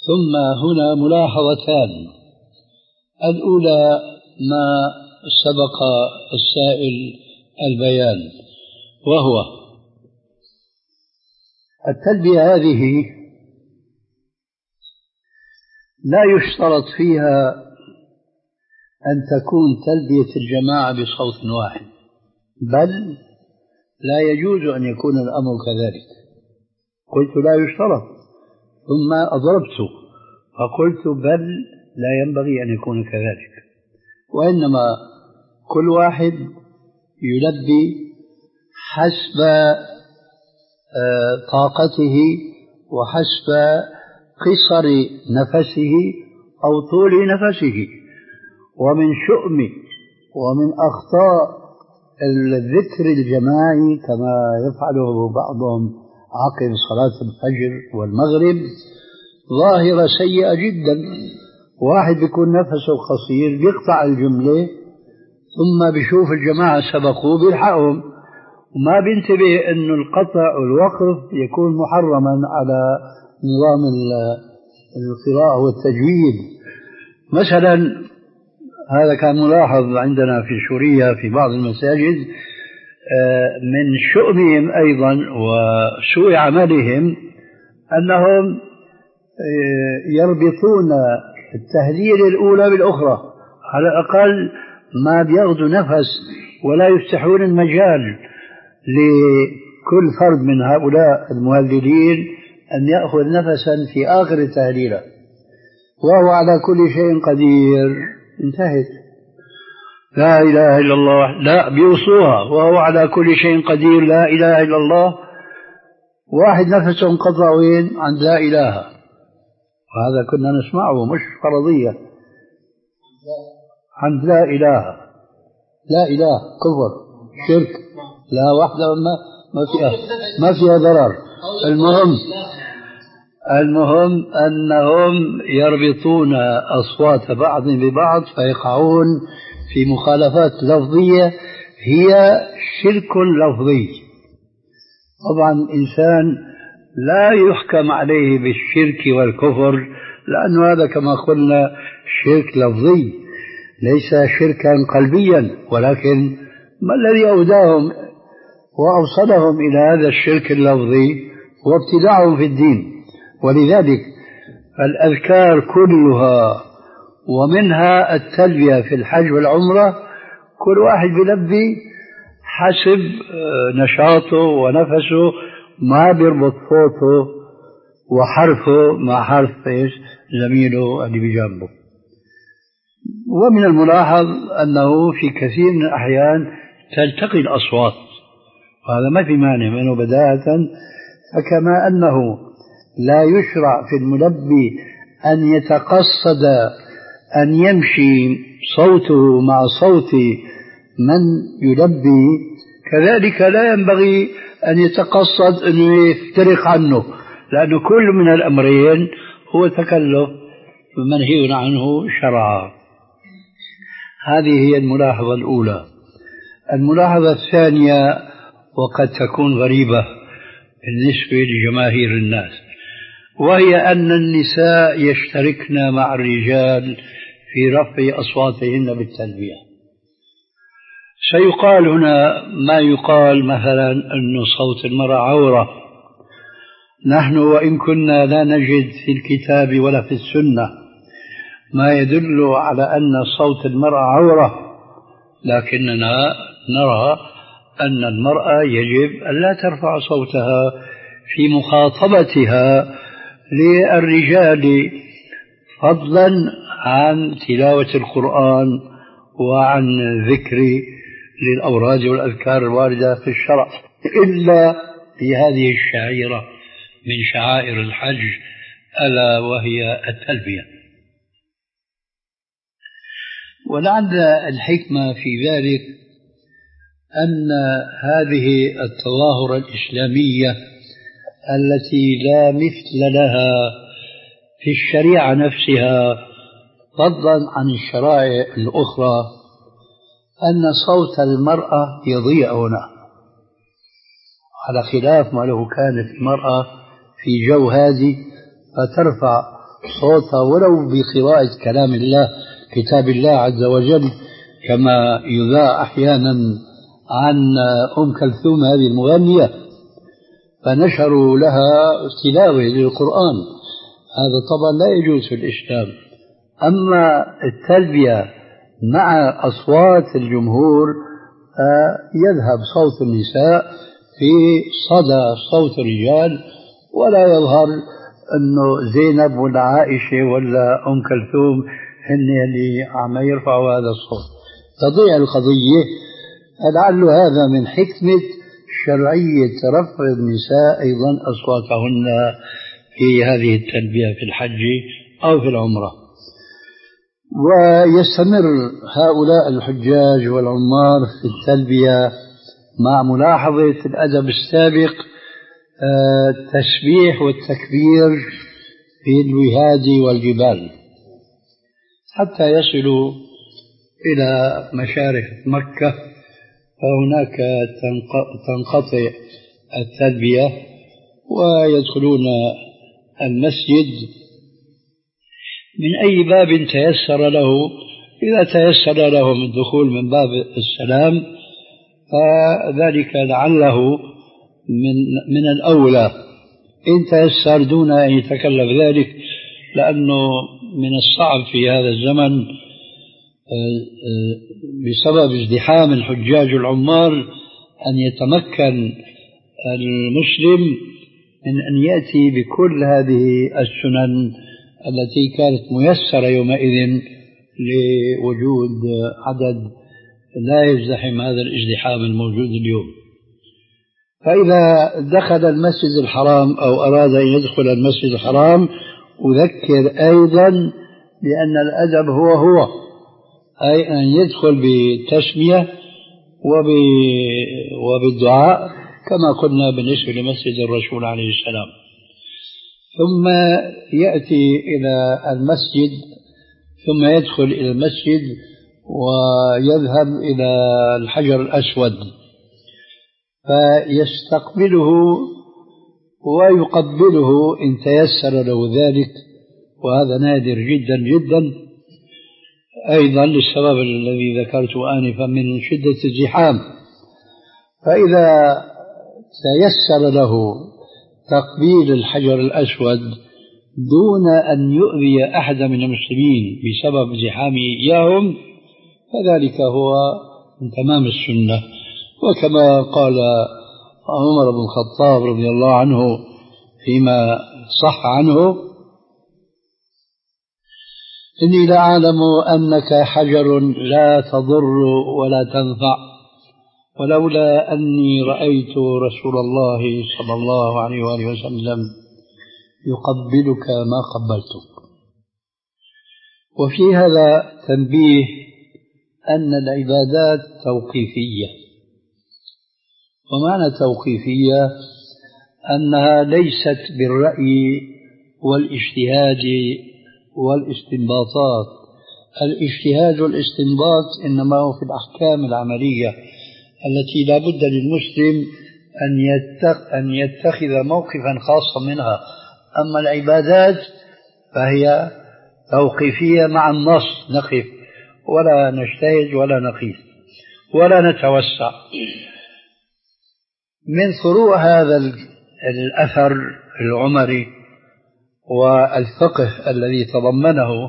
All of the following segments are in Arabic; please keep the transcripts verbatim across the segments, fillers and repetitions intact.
ثم هنا ملاحظتان. الأولى ما سبق السائل البيان، وهو التلبية هذه لا يشترط فيها أن تكون تلبية الجماعة بصوت واحد، بل لا يجوز أن يكون الأمر كذلك. قلت لا يشترط، ثم أضربت فقلت بل لا ينبغي أن يكون كذلك، وإنما كل واحد يلبي حسب طاقته وحسب قصر نفسه أو طول نفسه. ومن شؤم ومن أخطاء الذكر الجماعي كما يفعله بعضهم عقب صلاة الفجر والمغرب ظاهرة سيئة جدا. واحد بيكون نفسه قصير بيقطع الجملة ثم بيشوف الجماعة سبقوه بيلحقهم، وما بينتبه أن القطع والوقف يكون محرما على نظام القراءة والتجويد. مثلا هذا كان ملاحظ عندنا في سوريا في بعض المساجد، من شؤمهم أيضا وسوء عملهم أنهم يربطون التهليل الأولى بالأخرى، على الأقل ما بياخذوا نفس ولا يفتحون المجال لكل فرد من هؤلاء المهللين أن يأخذ نفسا في آخر التهليلة. وهو على كل شيء قدير، انتهت. لا إله إلا الله، لا بيوصوها وهو على كل شيء قدير، لا إله إلا الله. واحد نفسه انقطع وين؟ عند لا إله. وهذا كنا نسمعه مش فرضية، عند لا إله. لا إله كفر شرك، لا واحدة ما ما فيها ما فيها ضرر. المهم المهم أنهم يربطون أصوات بعض ببعض فيقعون في مخالفات لفظية هي شرك لفظي. طبعا الإنسان لا يحكم عليه بالشرك والكفر، لأنه هذا كما قلنا شرك لفظي ليس شركا قلبيا، ولكن ما الذي أوداهم وأوصلهم إلى هذا الشرك اللفظي هو ابتداعهم في الدين. ولذلك الأذكار كلها ومنها التلبية في الحج والعمرة كل واحد بيلبي حسب نشاطه ونفسه، ما بيربط صوته وحرفه مع حرف زميله اللي بجنبه. ومن الملاحظ أنه في كثير من الأحيان تلتقي الأصوات، وهذا ما في مانع منه بداهة. فكما أنه لا يشرع في الملبي أن يتقصد أن يمشي صوته مع صوت من يلبي، كذلك لا ينبغي أن يتقصد أن يفترق عنه، لأن كل من الأمرين هو تكلف منهي عنه شرعا. هذه هي الملاحظة الأولى. الملاحظة الثانية وقد تكون غريبة بالنسبة لجماهير الناس، وهي أن النساء يشتركن مع الرجال في رفع أصواتهن بالتلبية. سيقال هنا ما يقال مثلا أن صوت المرأة عورة. نحن وإن كنا لا نجد في الكتاب ولا في السنة ما يدل على أن صوت المرأة عورة، لكننا نرى أن المرأة يجب أن لا ترفع صوتها في مخاطبتها للرجال، فضلا عن تلاوة القرآن وعن ذكر للأوراد والأذكار الواردة في الشرع، إلا في هذه الشعيرة من شعائر الحج ألا وهي التلبية. ولعل الحكمة في ذلك أن هذه التظاهرة الإسلامية التي لا مثل لها في الشريعة نفسها فضلا عن الشرائع الأخرى أن صوت المرأة يضيع هنا، على خلاف ما لو كانت المرأة في جو هادي فترفع صوتها ولو بقراءة كلام الله كتاب الله عز وجل، كما يذاع أحيانا عن أم كلثوم هذه المغنية، فنشروا لها تلاوة للقرآن، هذا طبعا لا يجوز في الإسلام. أما التلبية مع أصوات الجمهور يذهب صوت النساء في صدى صوت الرجال، ولا يظهر أنه زينب ولا عائشة ولا أم كلثوم هن اللي عم يرفعوا هذا الصوت، تضيع القضية. لعل هذا من حكمة شرعية رفع النساء أيضا أصواتهن في هذه التلبية في الحج أو في العمرة. ويستمر هؤلاء الحجاج والعمار في التلبية مع ملاحظة الأدب السابق، التسبيح والتكبير في الوهاد والجبال، حتى يصلوا إلى مشارف مكة، فهناك تنقطع التلبية ويدخلون المسجد من أي باب تيسر له. إذا تيسر لهم الدخول من باب السلام فذلك لعله من, من الأولى إن تيسر دون أن يتكلف ذلك، لأنه من الصعب في هذا الزمن بسبب ازدحام الحجاج العمار أن يتمكن المسلم من أن يأتي بكل هذه السنن التي كانت ميسرة يومئذ لوجود عدد لا يزدحم هذا الازدحام الموجود اليوم. فإذا دخل المسجد الحرام أو أراد أن يدخل المسجد الحرام، أذكر أيضا بأن الأدب هو هو أي أن يدخل بالتسمية وبالدعاء كما قلنا بالنسبة لمسجد الرسول عليه السلام، ثم يأتي إلى المسجد، ثم يدخل إلى المسجد ويذهب إلى الحجر الأسود فيستقبله ويقبله إن تيسر له ذلك، وهذا نادر جدا جدا أيضا للسبب الذي ذكرته آنفا من شدة الزحام. فإذا تيسر له تقبيل الحجر الأسود دون أن يؤذي أحد من المسلمين بسبب زحامه إياهم فذلك هو من تمام السنة. وكما قال عمر بن الخطاب رضي الله عنه فيما صح عنه: إني لأعلم أنك حجر لا تضر ولا تنفع، ولولا أني رأيت رسول الله صلى الله عليه وآله وسلم يقبلك ما قبلتك. وفي هذا تنبيه أن العبادات توقيفية، ومعنى توقيفية أنها ليست بالرأي والاجتهاد والاستنباطات. الاجتهاد والاستنباط إنما هو في الأحكام العملية التي لا بد للمسلم أن يتخذ موقفا خاصا منها. أما العبادات فهي توقيفية مع النص، نقف ولا نجتهد ولا نقيس ولا نتوسع. من فروع هذا الأثر العمري والفقه الذي تضمنه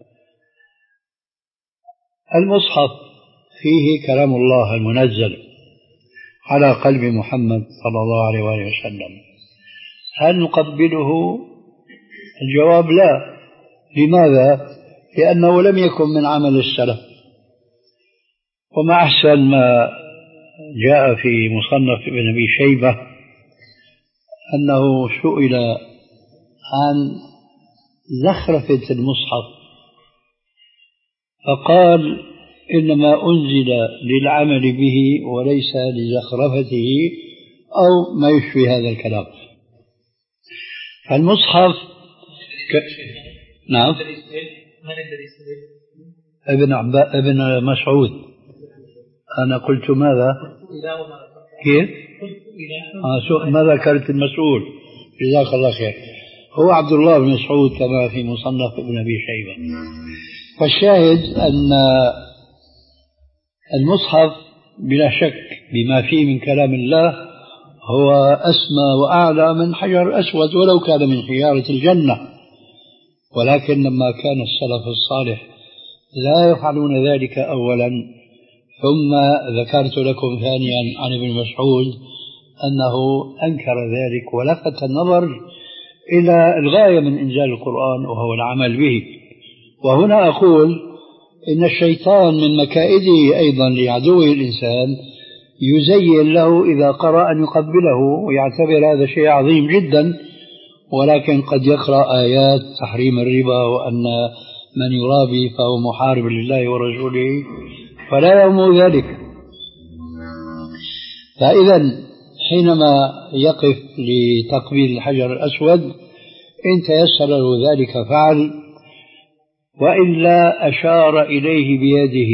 المصحف فيه كلام الله المنزل على قلب محمد صلى الله عليه وآله وسلم. هل نقبله؟ الجواب لا. لماذا؟ لأنه لم يكن من عمل السلف. وما أحسن ما جاء في مصنف ابن أبي شيبة أنه سئل عن زخرفة المصحف فقال: إنما أنزل للعمل به وليس لزخرفته أو ما يشبه هذا الكلام. فالمصحف ك... نعم ابن عب... ابن مسعود. أنا قلت ماذا؟ كيف؟ آه ما ذكرت المسؤول، جزاك الله خير. هو عبد الله بن مسعود كما في مصنف ابن أبي شيبة. فالشاهد أن المصحف بلا شك بما فيه من كلام الله هو أسمى وأعلى من حجر أسود ولو كان من حجارة الجنة، ولكن لما كان السلف الصالح لا يفعلون ذلك أولا، ثم ذكرت لكم ثانيا عن ابن مسعود أنه أنكر ذلك ولفت النظر إلى الغاية من إنزال القرآن وهو العمل به. وهنا أقول إن الشيطان من مكائده أيضا لعدوه الإنسان يزين له إذا قرأ أن يقبله ويعتبر هذا شيء عظيم جدا، ولكن قد يقرأ آيات تحريم الربا وأن من يرابي فهو محارب لله ورسوله فلا يهم ذلك. فإذا حينما يقف لتقبيل الحجر الأسود إن تيسر له ذلك فعل، وإلا أشار إليه بيده،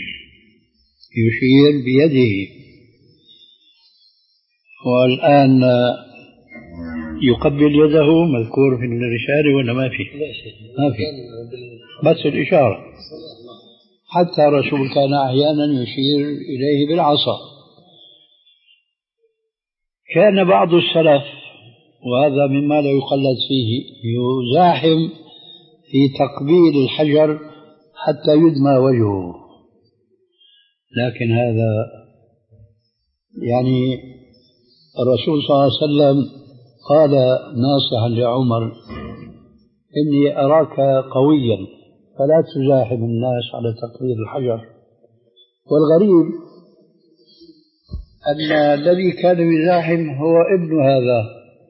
يشير بيده. والآن يقبل يده مذكور في الرسالة ولا ما في؟ ما في، بس الإشارة. حتى الرسول كان أحيانا يشير إليه بالعصا. كان بعض السلف، وهذا مما لا يقلد فيه، يزاحم في تقبيل الحجر حتى يدمى وجهه، لكن هذا يعني الرسول صلى الله عليه وسلم قال ناصحا لعمر: إني أراك قويا فلا تزاحم الناس على تقبيل الحجر. والغريب أن الذي كان يزاحم هو ابن هذا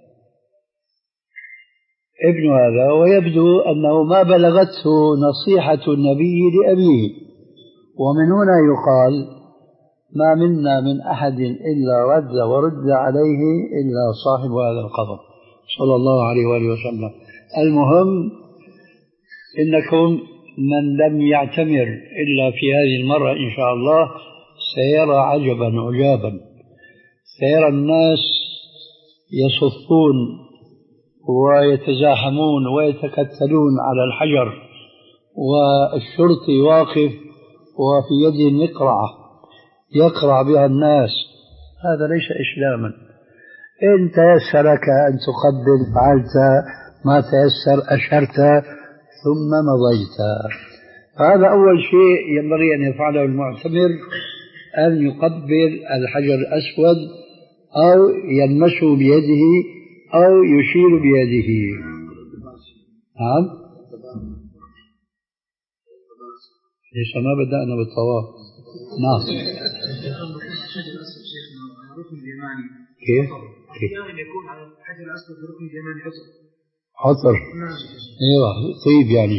ابن هذا ويبدو أنه ما بلغته نصيحة النبي لأبيه. ومن هنا يقال: ما منا من أحد إلا رد ورد عليه إلا صاحب هذا القبر صلى الله عليه وآله وسلم. المهم إنكم من لم يعتمر إلا في هذه المرة إن شاء الله سيرى عجبا عجابا، سيرى الناس يصفون ويتزاحمون ويتكتلون على الحجر، والشرطي واقف وفي يده مقرعة يقرع بها الناس. هذا ليس إسلاما. إن تيسر لك أن تقبل فعلت، ما تيسر أشرت ثم مضيت. هذا أول شيء ينبغي أن يفعله المعتمر، أن يقبل الحجر الأسود أو يلمسه بيده أو يشير بيده. نعم، ليس ما بدأنا بالطواف. نعم. كيف؟ كيف؟ يكون على الحجر الأسود ركن اليماني حصر. حصر. ايوه طيب. يعني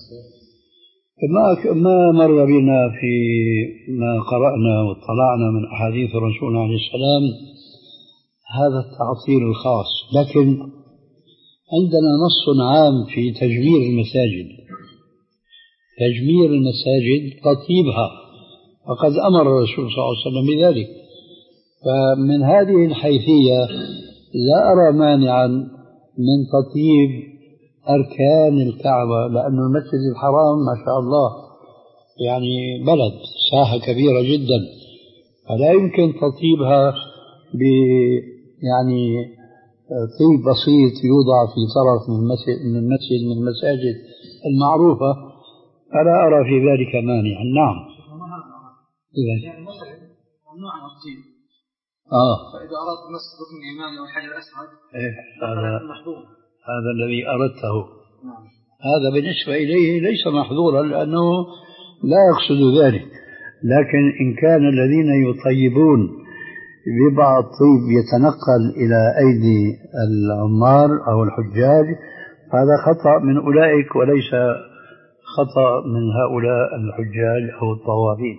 ما ما مر بنا في ما قرأنا واطلعنا من أحاديث الرسول عليه السلام هذا التعطيل الخاص، لكن عندنا نص عام في تجمير المساجد، تجمير المساجد تطيبها، وقد أمر الرسول صلى الله عليه وسلم بذلك. فمن هذه الحيثية لا أرى مانعا من تطيب أركان الكعبة، لأن المسجد الحرام ما شاء الله يعني بلد ساحة كبيرة جدا، فلا يمكن تطيبها ب يعني طيب بسيط يوضع في طرف من المسجد من المسجد من المساجد المعروفة، فلا أرى في ذلك مانعا. نعم. إذا ممنوع الطيب. آه. فإذا أردت مس ركن اليماني أو الحجر الأسود إيه هذا محظور. هذا الذي أردته. نعم. هذا بالنسبة إليه ليس محظورا لأنه لا يقصد ذلك، لكن إن كان الذين يطيبون ببعض طيب يتنقل إلى أيدي العمار أو الحجاج هذا خطأ من أولئك وليس خطأ من هؤلاء الحجاج أو الطوافين.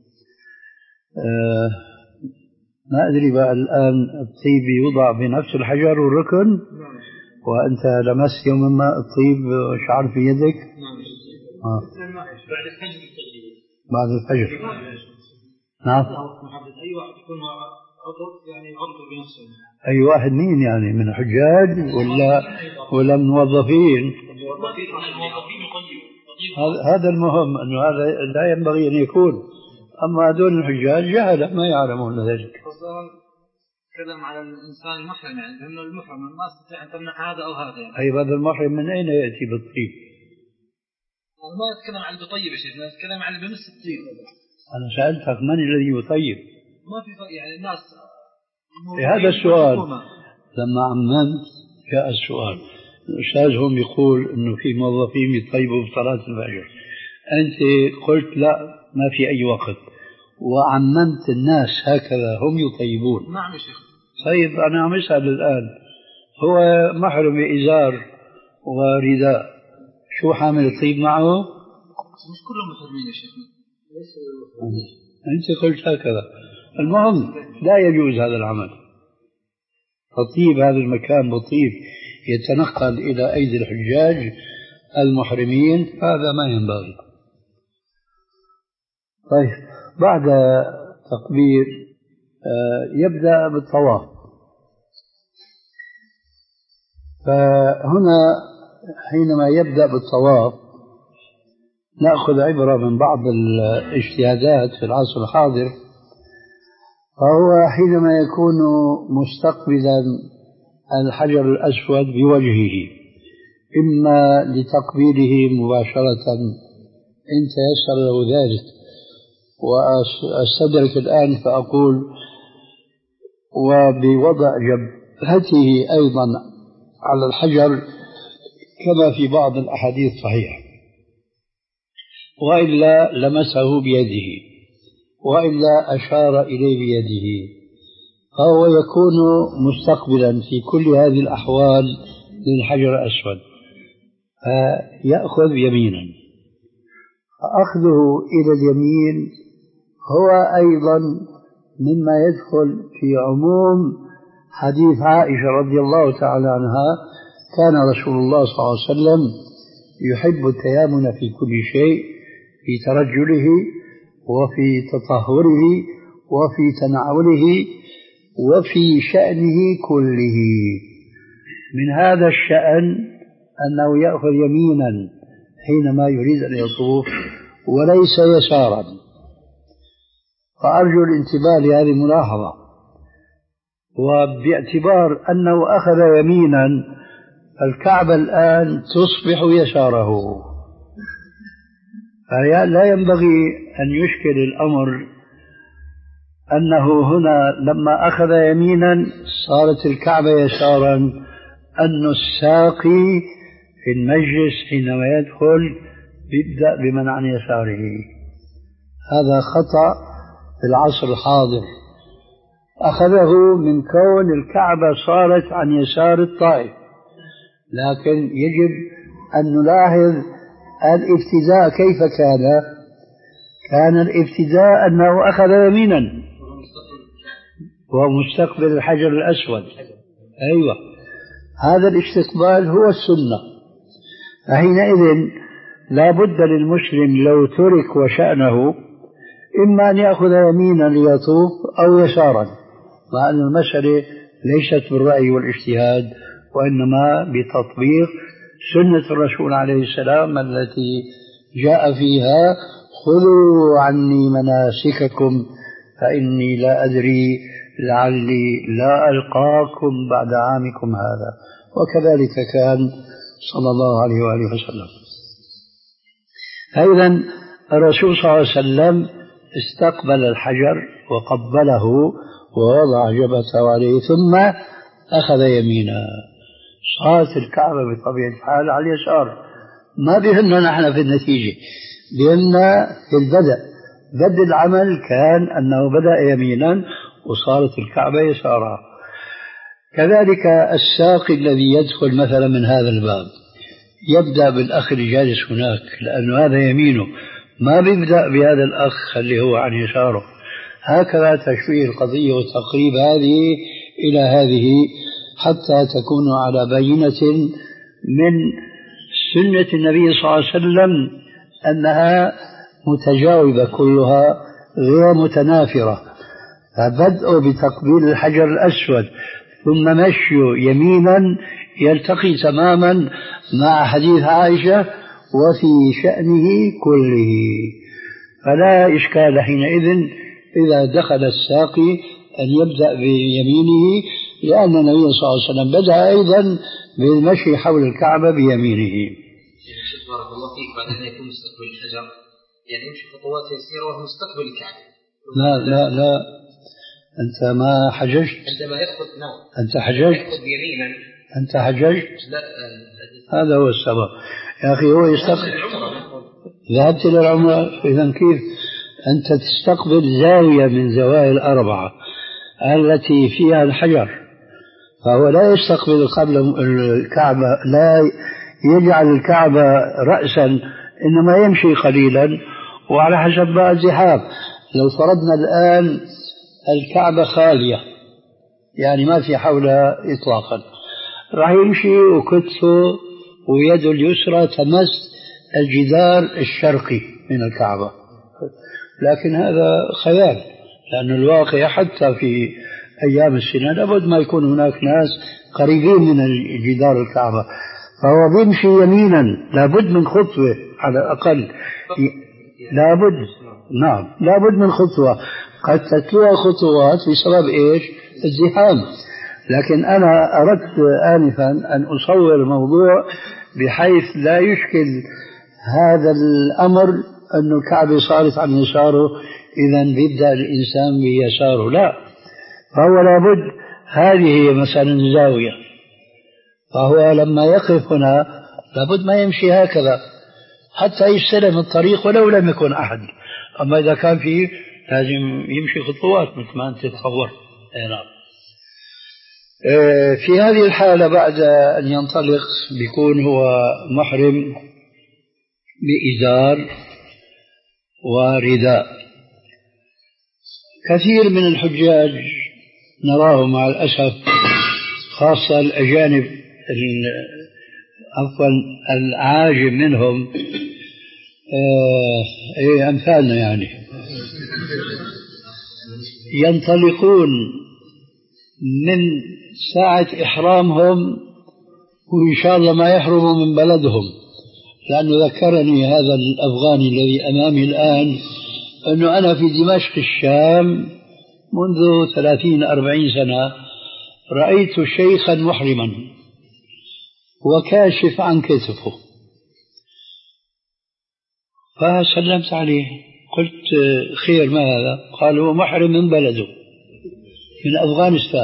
آه ما أدري بقى الآن الطيب يوضع بنفس الحجر والركن وأنت لمست يوما ما الطيب شعر في يدك؟ آه. بعد الفجر. بعد الفجر. نعم. أي واحد يكون عضو يعني عضو بنفسه. أي واحد مين يعني من حجاج ولا ولا من موظفين؟ هذا المهم أنه هذا لا ينبغي أن يكون. أما هذول الحجاج جهلة ما يعلمون ذلك. تكلم على الإنسان المحرم يعني لأنه المحرم ما يستطيع أن تمنع هذا أو هذا يعني. أي هذا المحرم من أين يأتي بالطيب؟ أنا ما أتكلم عن البطيب يا شيخ، أنا أتكلم عن بمس الطيب. أنا سألتك من الذي يطيب؟ ما في يعني الناس. هذا السؤال لما عممت جاء السؤال. الأستاذ هم يقول إنه في موظفين يطيبوا بصلاة الفجر، أنت قلت لا ما في أي وقت، وعممت الناس هكذا هم يطيبون. نعم يا شيخ. طيب أنا عم أسأل الآن، هو محرم بإزار ورداء، شو حامل الطيب معه؟ مش كلهم محرمين يا شيخ. أنت قلت هكذا. المهم لا يجوز هذا العمل. تطيب هذا المكان بطيب يتنقل إلى أيدي الحجاج المحرمين، هذا ما ينبغي. طيب بعد تقبيل يبدأ بالطواف. فهنا حينما يبدأ بالطواف نأخذ عبرة من بعض الاجتهادات في العصر الحاضر. فهو حينما يكون مستقبلا الحجر الأسود بوجهه، إما لتقبيله مباشرة إن تيسر له ذلك، وأستدرك الآن فأقول وبوضع جبهته أيضا على الحجر كما في بعض الأحاديث الصحيحة، وإلا لمسه بيده، وإلا أشار إليه بيده، فهو يكون مستقبلا في كل هذه الأحوال للحجر الأسود، فيأخذ يمينا. فأخذه إلى اليمين هو أيضا مما يدخل في عموم حديث عائشة رضي الله تعالى عنها: كان رسول الله صلى الله عليه وسلم يحب التيامن في كل شيء، في ترجله وفي تطهره وفي تنعله وفي شأنه كله. من هذا الشأن أنه يأخذ يمينا حينما يريد أن يطوف وليس يسارا. فأرجو الانتباه لهذه الملاحظة. وباعتبار أنه أخذ يمينا الكعبة الآن تصبح يساره، فلا ينبغي أن يشكل الأمر أنه هنا لما أخذ يمينا صارت الكعبة يسارا، أن الساقي في المجلس حينما يدخل يبدأ بمن عن يساره. هذا خطأ في العصر الحاضر، أخذه من كون الكعبة صارت عن يسار الطائف، لكن يجب أن نلاحظ الابتداء كيف كان. كان الابتداء أنه أخذ يمينا ومستقبل الحجر الأسود. أيوة، هذا الاستقبال هو السنة. فحينئذ لا بد للمسلم لو ترك وشأنه إما أن يأخذ يمينا ليطوف أو يسارا، مع أن المسألة ليست بالرأي والاجتهاد، وإنما بتطبيق سنة الرسول عليه السلام التي جاء فيها: خذوا عني مناسككم فإني لا أدري لعلي لا ألقاكم بعد عامكم هذا. وكذلك كان صلى الله عليه وآله وسلم. أيضا الرسول صلى الله عليه وسلم استقبل الحجر وقبله ووضع جبهته عليه ثم أخذ يمينا. صارت الكعبة بطبيعة الحال على اليسار. ما بهمنا نحن في النتيجة، بهمنا في البدء. بدء العمل كان أنه بدأ يمينا وصارت الكعبة يسارا. كذلك الساقي الذي يدخل مثلا من هذا الباب يبدأ بالأخ اللي جالس هناك، لأنه هذا يمينه، ما بيبدأ بهذا الأخ اللي هو عن يساره. هكذا تشويه القضية وتقريب هذه إلى هذه حتى تكونوا على بينة من سنة النبي صلى الله عليه وسلم أنها متجاوبة كلها غير متنافرة. فبدء بتقبيل الحجر الأسود ثم مشي يمينا يلتقي تماما مع حديث عائشة وفي شأنه كله، فلا إشكال حينئذ إذا دخل الساقي أن يبدأ بيمينه، لأن النبي صلى الله عليه وسلم بدأ أيضا بالمشي حول الكعبة بيمينه. بارك الله فيك. بعد أن يكون مستقبل الحجر يعني يمشي خطوات يسيرة وهو مستقبل الكعبة. لا لا لا، أنت ما حججت. عندما يأخذ نعم. أنت حججت. يأخذ يمينا. أنت حججت. لا. هذا هو السبب يا أخي. هو يستقبل. ذهبت للعمرة. إذا كيف أنت تستقبل زاوية من زوايا الأربعة التي فيها الحجر، فهو لا يستقبل قبل الكعبة، لا يجعل الكعبة رأسا، إنما يمشي قليلا وعلى حسب بقى الزحام. لو فرضنا الآن الكعبة خالية يعني ما في حولها إطلاقا، راح يمشي وكتفه ويده اليسرى تمس الجدار الشرقي من الكعبة، لكن هذا خيال، لأن الواقع حتى في أيام السنة لابد ما يكون هناك ناس قريبين من جدار الكعبة، فهو بيمشي يمينا لابد من خطوة على الأقل، لابد نعم لابد من خطوة، قد تتلوها خطوات بسبب إيش؟ الزحام. لكن أنا أردت آنفا أن أصور الموضوع بحيث لا يشكل هذا الأمر أن الكعبة صارت عن يساره إذا بيبدأ الإنسان بيساره، لا، فهو لابد هذه مثلا زاوية، فهو لما يقف هنا لابد ما يمشي هكذا حتى يستلم الطريق ولو لم يكن أحد. أما إذا كان فيه لازم يمشي خطوات مثل ما أنت تتصور. نعم. في هذه الحالة بعد أن ينطلق بيكون هو محرم بإزار ورداء. كثير من الحجاج نراهم مع الأسف، خاصة الأجانب عفوا العاجم منهم، آه أمثالنا يعني، ينطلقون من ساعة إحرامهم وإن شاء الله ما يحرموا من بلدهم. لأنه ذكرني هذا الأفغاني الذي أمامي الآن أنه أنا في دمشق الشام منذ ثلاثين أربعين سنة رأيت شيخا محرما وكاشف عن كتفه، فسلمت عليه قلت خير ما هذا؟ قال هو محرم من بلده من أفغانستان.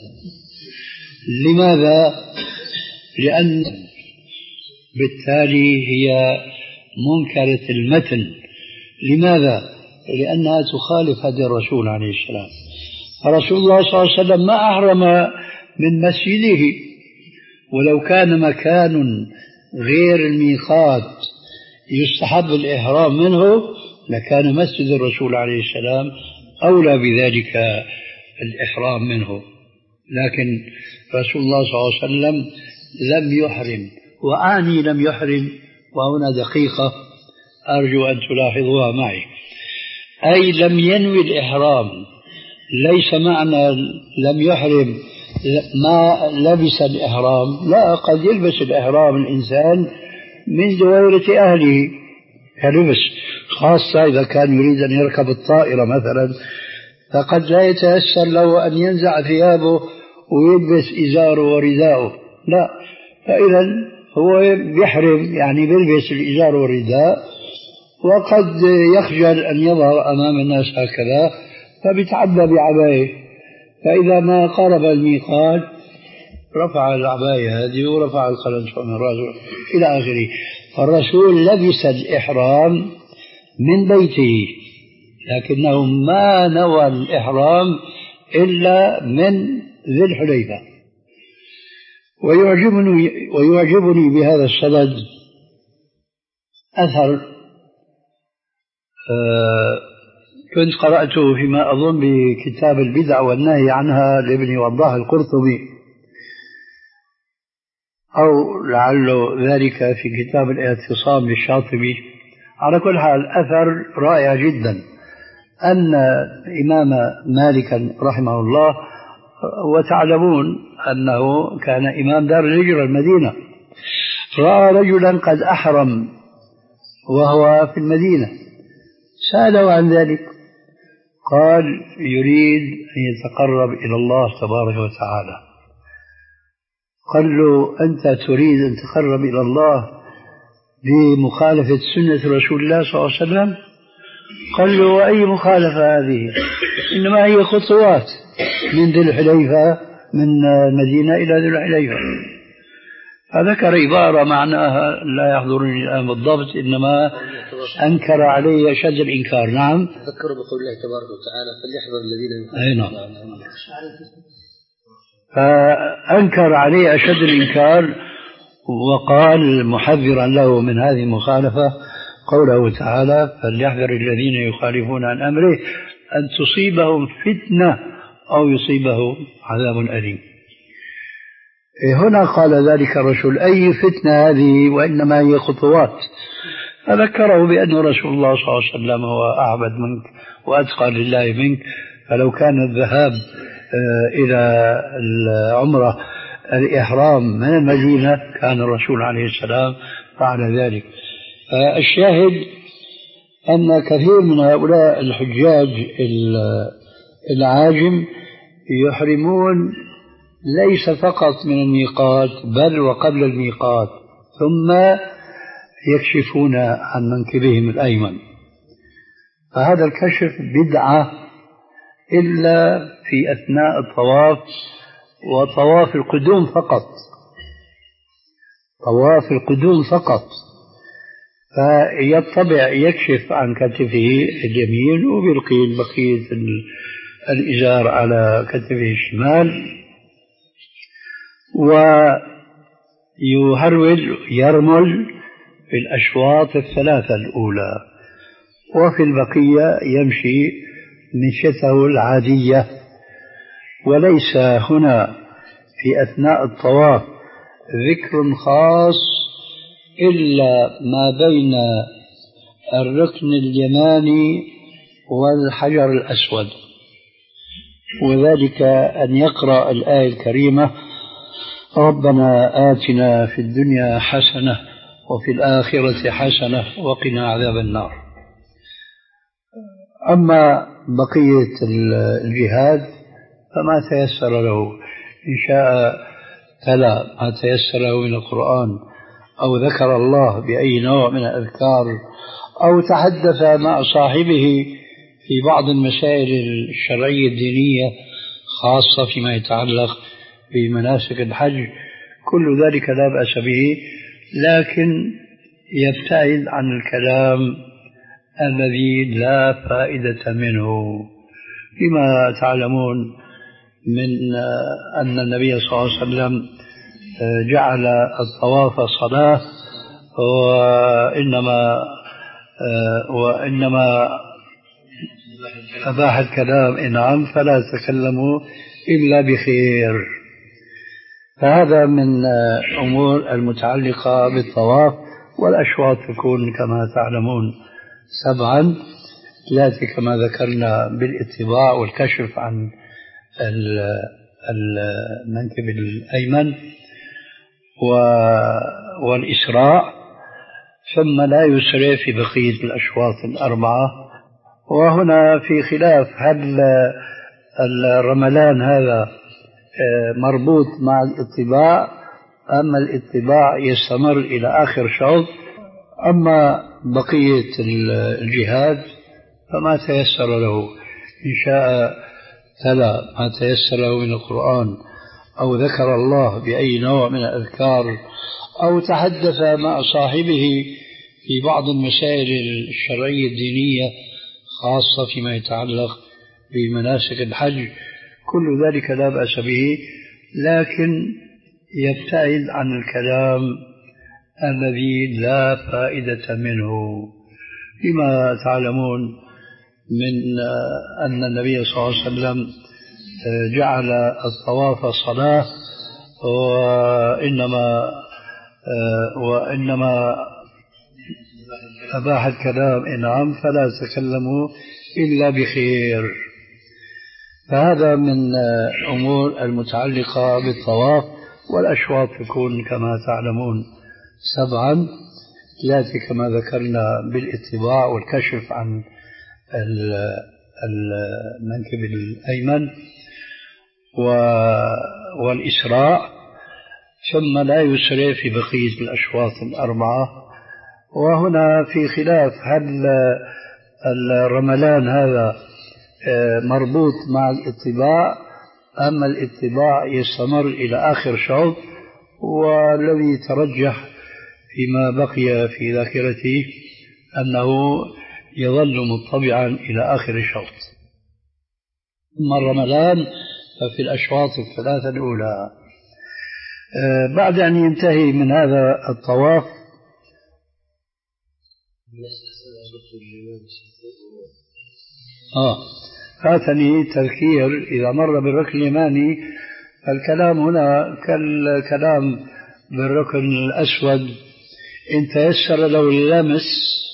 لماذا؟ لأن بالتالي هي منكرة المتن. لماذا؟ لأنها تخالف هدي الرسول عليه السلام. فرسول الله صلى الله عليه وسلم ما أحرم من مسجده، ولو كان مكان غير الميقات يستحب الإحرام منه لكان مسجد الرسول عليه السلام أولى بذلك الإحرام منه، لكن رسول الله صلى الله عليه وسلم لم يحرم. وأعني لم يحرم، وهنا دقيقة أرجو أن تلاحظوها معي، أي لم ينوي الإحرام. ليس معنى لم يحرم ما لبس الإحرام، لا، قد يلبس الإحرام الإنسان من دويرة أهله كلبس، خاصة إذا كان يريد أن يركب الطائرة مثلا، فقد لا يتيسر له أن ينزع ثيابه ويلبس إزاره ورداءه، لا، فإذا هو يحرم يعني بيلبس الإزار والرداء، وقد يخجل أن يظهر أمام الناس هكذا فبيتعبى بعباية، فإذا ما قرب الميقات رفع العباية هذه ورفع القلنسوة من رأسه إلى آخره. فالرسول لبس الإحرام من بيته، لكنه ما نوى الإحرام إلا من ذي الحليفة. ويعجبني, ويعجبني بهذا السند أثر آه كنت قرأته فيما أظن بكتاب البدع والنهي عنها لابن وضاح القرطبي، أو لعله ذلك في كتاب الاعتصام للشاطبي. على كل حال أثر رائع جدا، أن الإمام مالكا رحمه الله وتعلمون أنه كان إمام دار الهجرة المدينة، رأى رجلا قد أحرم وهو في المدينة، سأله عن ذلك، قال يريد أن يتقرب إلى الله تبارك وتعالى. قال له أنت تريد أن تتقرب إلى الله بمخالفة سنة رسول الله صلى الله عليه وسلم؟ قال له وأي مخالفة هذه؟ إنما هي خطوات من ذي الحليفة، من المدينة إلى ذي الحليفة. فذكر عبارة معناها لا يحضرني الآن بالضبط، إنما أنكر عليه أشد الإنكار. نعم، ذكر بقول الله تبارك وتعالى فليحذر الذين أي نعم. فأنكر عليه أشد الإنكار، وقال محذرا له من هذه المخالفة قوله تعالى فليحذر الذين يخالفون عن أمره أن تصيبهم فتنة أو يصيبهم عذاب أليم. هنا قال ذلك الرسول أي فتنة هذه وإنما هي خطوات، فذكره بأن رسول الله صلى الله عليه وسلم هو أعبد منك وأتقى لله منك، فلو كان الذهاب إلى العمرة الإحرام من المدينة كان الرسول عليه السلام فعل ذلك. الشاهد أن كثير من هؤلاء الحجاج العاجم يحرمون ليس فقط من الميقات بل وقبل الميقات، ثم يكشفون عن منكبهم الأيمن، فهذا الكشف بدعة إلا في أثناء الطواف وطواف القدوم فقط، طواف القدوم فقط، فيطبع يكشف عن كتفه اليمين وبيلقي بقية الإزار على كتفه الشمال، ويهرول يرمل في الأشواط الثلاثة الأولى، وفي البقية يمشي مشيته العادية. وليس هنا في أثناء الطواف ذكر خاص إلا ما بين الركن اليماني والحجر الأسود، وذلك أن يقرأ الآية الكريمة ربنا آتنا في الدنيا حسنة وفي الآخرة حسنة وقنا عذاب النار. أما بقية الجهاد فما تيسر له، إن شاء تلا ما تيسر له من القرآن أو ذكر الله بأي نوع من الأذكار أو تحدث مع صاحبه في بعض المسائل الشرعية الدينية خاصة فيما يتعلق بمناسك الحج، كل ذلك لا بأس به، لكن يبتعد عن الكلام الذي لا فائدة منه، لما تعلمون من أن النبي صلى الله عليه وسلم جعل الطواف صلاة، وإنما وإنما أباح الكلام نعم فلا تكلموا إلا بخير. فهذا من الأمور المتعلقة بالطواف، والأشواط تكون كما تعلمون سبعا، ثلاثة كما ذكرنا بالاتباع والكشف عن المنكب الأيمن والإسراع، ثم لا يسرع في بقية الأشواط الأربعة. وهنا في خلاف هل الرملان هذا مربوط مع الاتباع أما الاتباع يستمر إلى آخر شوط، أما بقية الجهاد فما تيسر له، إن شاء تلا ما تيسر له من القرآن أو ذكر الله بأي نوع من الأذكار أو تحدث مع صاحبه في بعض المسائل الشرعية الدينية خاصة فيما يتعلق بمناسك الحج، كل ذلك لا بأس به، لكن يبتعد عن الكلام الذي لا فائدة منه، لما تعلمون من أن النبي صلى الله عليه وسلم جعل الطواف صلاة، وإنما وإنما أباح الكلام نعم فلا تكلموا إلا بخير. فهذا من الأمور المتعلقة بالطواف. والأشواط تكون كما تعلمون سبعا، ثلاثة كما ذكرنا بالاتباع والكشف عن المنكب الأيمن والإسراع، ثم لا يسرع في بقية الأشواط الأربعة. وهنا في خلاف هل الرملان هذا مربوط مع الاتباع أما الاتباع يستمر إلى آخر شوط، والذي ترجح فيما بقي في ذاكرتي أنه يظل مطبعا إلى آخر الشوط. أما الرملان ففي الأشواط الثلاثة الأولى. بعد أن ينتهي من هذا الطواف آه فاتني تذكير إذا مر بالركن اليماني الكلام هنا كالكلام بالركن الأسود، إن تيسر له اللمس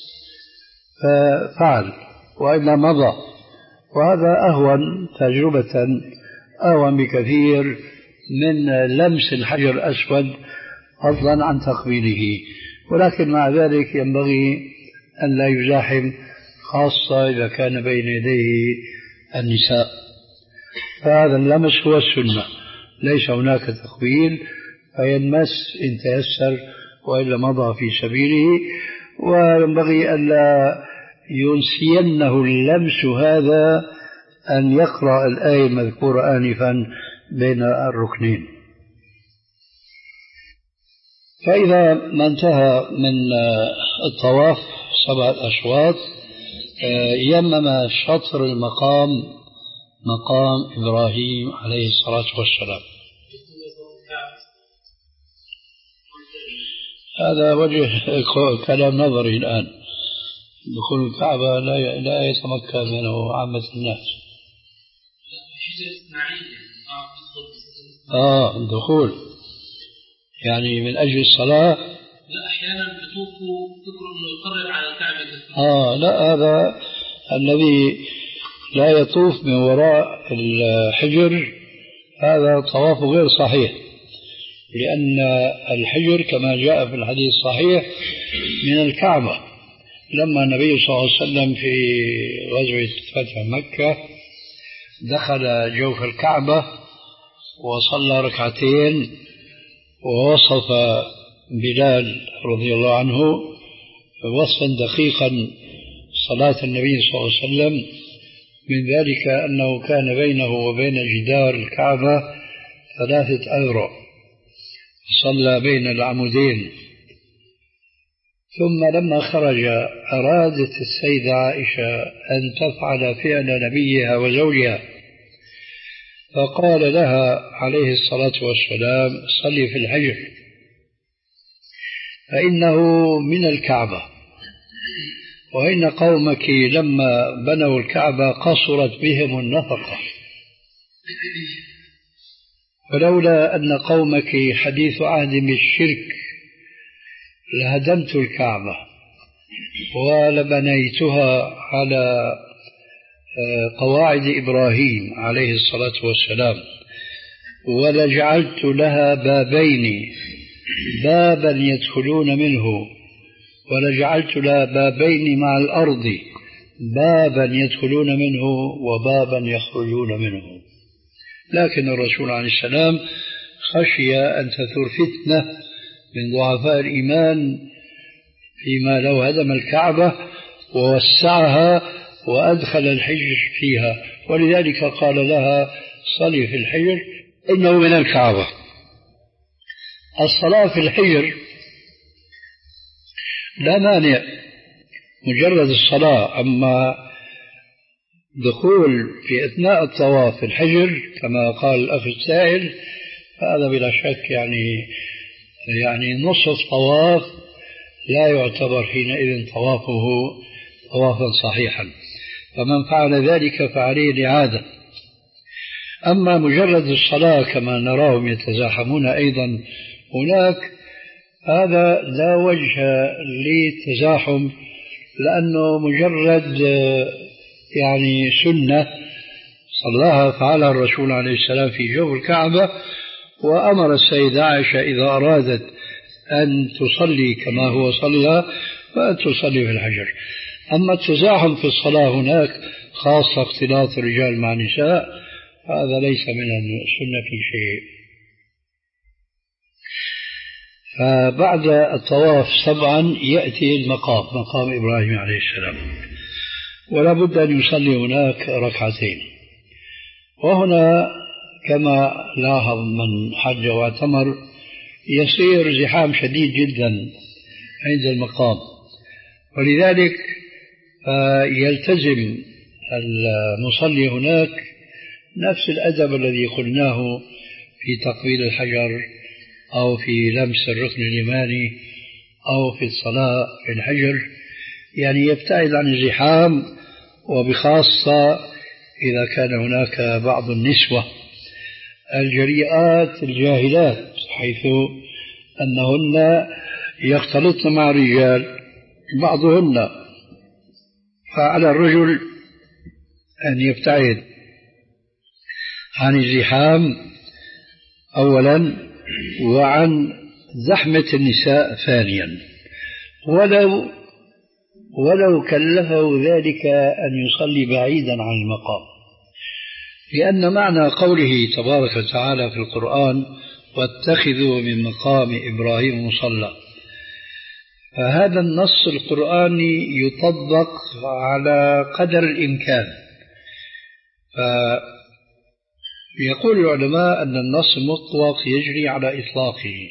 ففعل وإلا مضى، وهذا أهون تجربة، أهون بكثير من لمس الحجر الأسود فضلا عن تقبيله. ولكن مع ذلك ينبغي أن لا يزاحم، خاصة إذا كان بين يديه النساء، فهذا اللمس هو السنة، ليس هناك تقبيل، فينمس إن تيسر وإلا مضى في سبيله. وينبغي أن لا ينسينه اللمس هذا أن يقرأ الآية المذكورة آنفا بين الركنين. فإذا ما انتهى من الطواف سبعة أشواط يمم شطر المقام، مقام إبراهيم عليه الصلاة والسلام. هذا وجه كلام نظري الآن، دخول الكعبة لا لا يتمكن منه عامة الناس. آه الدخول يعني من أجل الصلاة. لا أحيانا بيطوفوا فكروا إنه يقرب على الكعبة. آه لا، هذا الذي لا يطوف من وراء الحجر هذا طواف غير صحيح، لأن الحجر كما جاء في الحديث الصحيح من الكعبة. لما النبي صلى الله عليه وسلم في غزوة فتح مكة دخل جوف الكعبة وصلى ركعتين، ووصف بلال رضي الله عنه وصفا دقيقا صلاة النبي صلى الله عليه وسلم، من ذلك أنه كان بينه وبين جدار الكعبة ثلاثة أذرع، صلى بين العمودين. ثم لما خرج أرادت السيدة عائشة أن تفعل فعل نبيها وزوجها، فقال لها عليه الصلاة والسلام صلي في الحجر فإنه من الكعبة، وإن قومك لما بنوا الكعبة قصرت بهم النفقة، ولولا أن قومك حديث عهد بالشرك لهدمت الكعبة ولبنيتها على قواعد إبراهيم عليه الصلاة والسلام، ولجعلت لها بابين، بابا يدخلون منه، ولجعلت لها بابين مع الأرض، بابا يدخلون منه وبابا يخرجون منه. لكن الرسول عليه السلام خشي أن تثور فتنة من ضعفاء الإيمان فيما لو هدم الكعبة ووسعها وأدخل الحجر فيها، ولذلك قال لها صلي في الحجر إنه من الكعبة. الصلاة في الحجر لا مانع، مجرد الصلاة. أما دخول في أثناء الطواف في الحجر كما قال الأخ السائل فهذا بلا شك يعني يعني نصف طواف لا يعتبر حينئذ طوافه طوافا صحيحا، فمن فعل ذلك فعليه الإعادة. أما مجرد الصلاة كما نراهم يتزاحمون أيضا هناك، هذا لا وجه للتزاحم، لأنه مجرد يعني سنة صلاها فعلها الرسول عليه السلام في جوف الكعبة، وأمر السيدة عائشة إذا أرادت أن تصلي كما هو صلى فأن تصلي في الحجر. أما التزاحم في الصلاة هناك خاصة اختلاط الرجال مع النساء هذا ليس من السنة في شيء. فبعد الطواف طبعا يأتي المقام، مقام إبراهيم عليه السلام، ولا بد أن يصلي هناك ركعتين. وهنا كما لاحظ من حج واعتمر يصير زحام شديد جدا عند المقام، ولذلك يلتزم المصلي هناك نفس الأدب الذي قلناه في تقبيل الحجر أو في لمس الركن اليماني أو في الصلاة في الحجر، يعني يبتعد عن الزحام، وبخاصة إذا كان هناك بعض النسوة الجريئات الجاهلات حيث أنهن يختلطن مع الرجال بعضهن، فعلى الرجل أن يبتعد عن الزحام أولا وعن زحمة النساء ثانيا، ولو ولو كلفه ذلك أن يصلي بعيدا عن المقام، لأن معنى قوله تبارك وتعالى في القرآن واتخذوا من مقام إبراهيم مصلى، فهذا النص القرآني يطبق على قدر الإمكان. فيقول العلماء أن النص المطلق يجري على إطلاقه،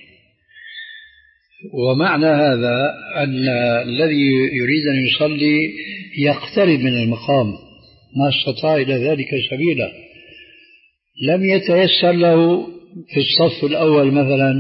ومعنى هذا أن الذي يريد أن يصلي يقترب من المقام ما استطاع إلى ذلك سبيلا. لم يتيسر له في الصف الأول مثلا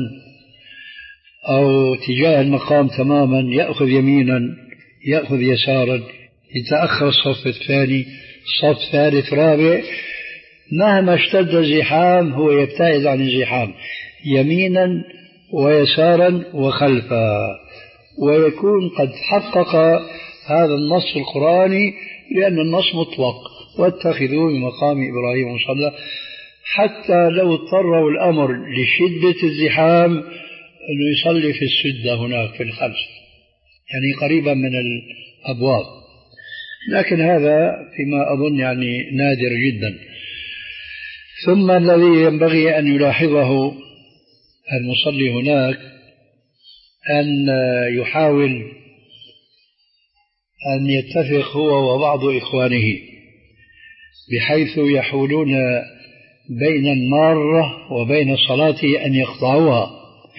أو تجاه المقام تماما يأخذ يمينا يأخذ يسارا، يتأخر الصف الثاني صف ثالث رابع، مهما اشتد الزحام هو يبتعد عن الزحام يمينا ويسارا وخلفا، ويكون قد حقق هذا النص القرآني، لأن النص مطلق واتخذوا من مقام إبراهيم مصلى، حتى لو اضطروا الأمر لشدة الزحام أنه يصلي في السدة هناك في الخلف، يعني قريبا من الأبواب، لكن هذا فيما أظن يعني نادر جدا. ثم الذي ينبغي أن يلاحظه المصلي هناك أن يحاول أن يتفق هو وبعض إخوانه بحيث يحولون بين المارة وبين صلاته أن يقطعوها،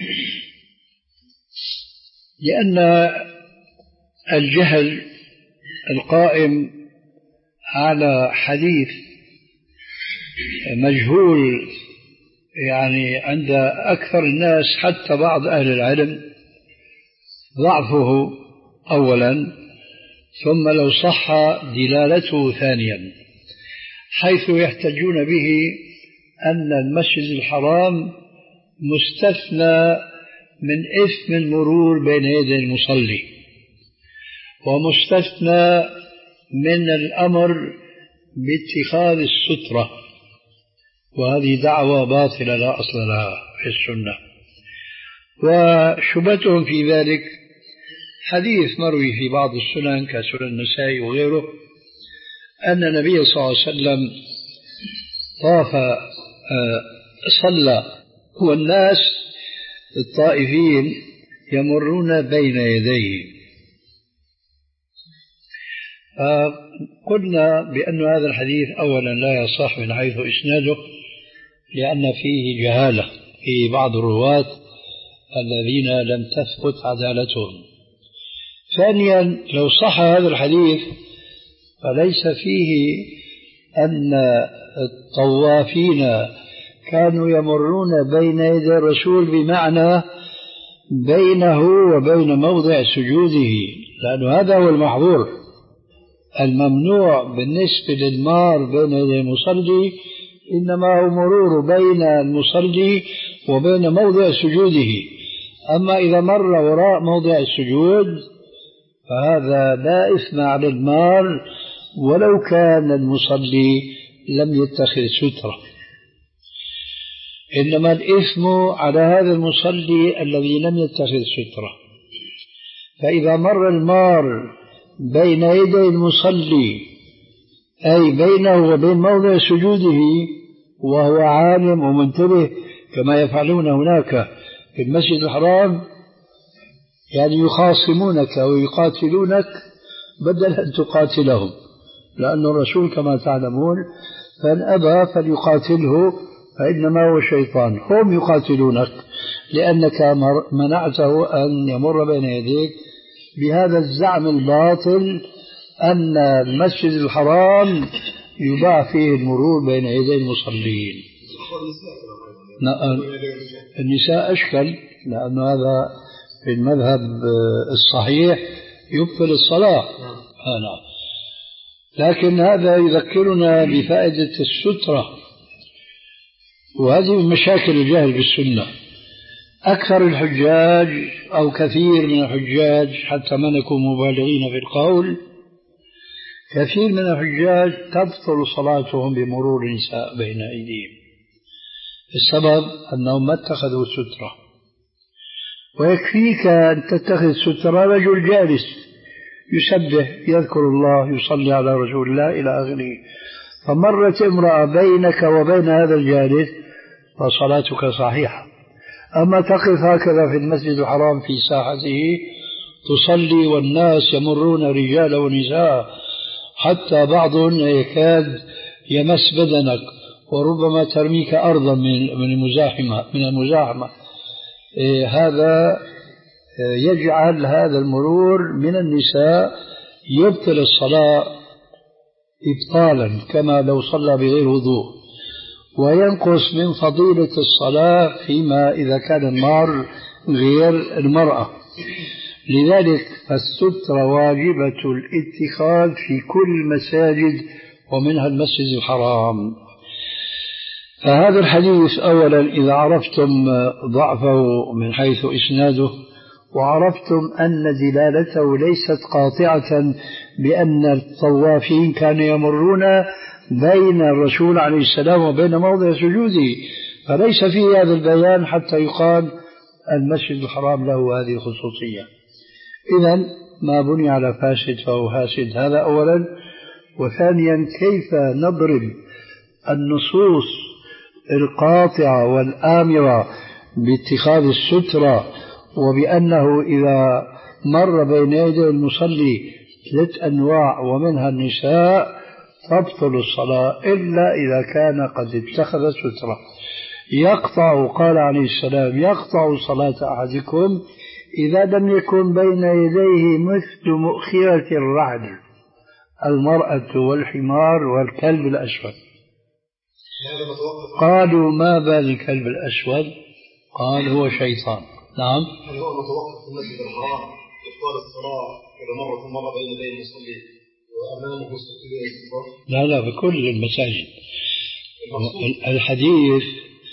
لأن الجهل القائم على حديث مجهول يعني عند أكثر الناس حتى بعض أهل العلم ضعفه أولا، ثم لو صح دلالته ثانيا، حيث يحتجون به أن المسجد الحرام مستثنى من إثم المرور بين يدي المصلي، ومستثنى من الأمر باتخاذ السترة، وهذه دعوة باطلة لا أصل لها في السنة. وشبهتهم في ذلك حديث مروي في بعض السنن كسنن النسائي وغيره أن النبي صلى الله عليه وسلم طاف صلى والناس الطائفين يمرون بين يديه، فقلنا بأن هذا الحديث أولا لا يصح من حيث إسناده، لأن فيه جهالة في بعض الرواة الذين لم تثبت عدالتهم. ثانيا لو صح هذا الحديث فليس فيه أن الطوافين كانوا يمرون بين يدي الرسول بمعنى بينه وبين موضع سجوده، لأن هذا هو المحظور. الممنوع بالنسبة للمار بين يدي المصلي إنما هو مرور بين المصلي وبين موضع سجوده، أما إذا مر وراء موضع السجود فهذا لا إثم على المار ولو كان المصلي لم يتخذ سترة، إنما الإثم على هذا المصلي الذي لم يتخذ سترة. فإذا مر المار بين يدي المصلي أي بينه وبين موضع سجوده وهو عالم ومنتبه كما يفعلون هناك في المسجد الحرام، يعني يخاصمونك ويقاتلونك بدل أن تقاتلهم، لأن الرسول كما تعلمون فإن أبى فليقاتله فإنما هو شيطان. هم يقاتلونك لأنك منعته أن يمر بين يديك بهذا الزعم الباطل أن المسجد الحرام يباع فيه المرور بين يدي المصلين. النساء أشكل، لأن هذا في المذهب الصحيح يبطل الصلاة. آه لكن هذا يذكرنا بفائدة السترة، وهذه من مشاكل الجهل بالسنة. أكثر الحجاج أو كثير من الحجاج، حتى ما نكون مبالغين في القول، كثير من الحجاج تبطل صلاتهم بمرور النساء بين أيديهم. السبب أنهم ما اتخذوا سترة. ويكفيك أن تتخذ سترة رجل جالس يسبح يذكر الله يصلي على رسول الله إلى آخره، فمرت امرأة بينك وبين هذا الجالس فصلاتك صحيحة. أما تقف هكذا في المسجد الحرام في ساحته تصلي والناس يمرون رجال ونساء حتى بعضهم يكاد يمس بدنك وربما ترميك أرضا من المزاحمة من المزاحمة إيه هذا يجعل هذا المرور من النساء يبطل الصلاة إبطالا كما لو صلى بغير وضوء، وينقص من فضيلة الصلاة فيما إذا كان المار غير المرأة. لذلك السترة واجبة الاتخاذ في كل المساجد ومنها المسجد الحرام. فهذا الحديث أولا إذا عرفتم ضعفه من حيث إسناده، وعرفتم أن دلالته ليست قاطعة بأن الطوافين كانوا يمرون بين الرسول عليه السلام وبين موضع سجوده، فليس فيه هذا البيان حتى يقال المسجد الحرام له هذه الخصوصية. إذن ما بني على فاسد فهو فاسد، هذا أولا. وثانيا كيف نضرب النصوص القاطعة والآمرة باتخاذ السترة وبأنه إذا مر بين يدي المصلي ثلاث أنواع ومنها النساء تبطل الصلاة إلا إذا كان قد اتخذ سترة. يقطع، قال عليه السلام، يقطع صلاة أحدكم إذا لم يكن بين يديه مثل مؤخرة الرعد، المرأة والحمار والكلب الأسود. قالوا ما بال الكلب الأسود؟ قال هو شيطان. نعم. هل هو متوقف في المسجد الحرام إبطال الصلاة إذا مرت المرة بين يدي المصلي وأمامه مستقبل السترة؟ لا لا، بكل المساجد. الحديث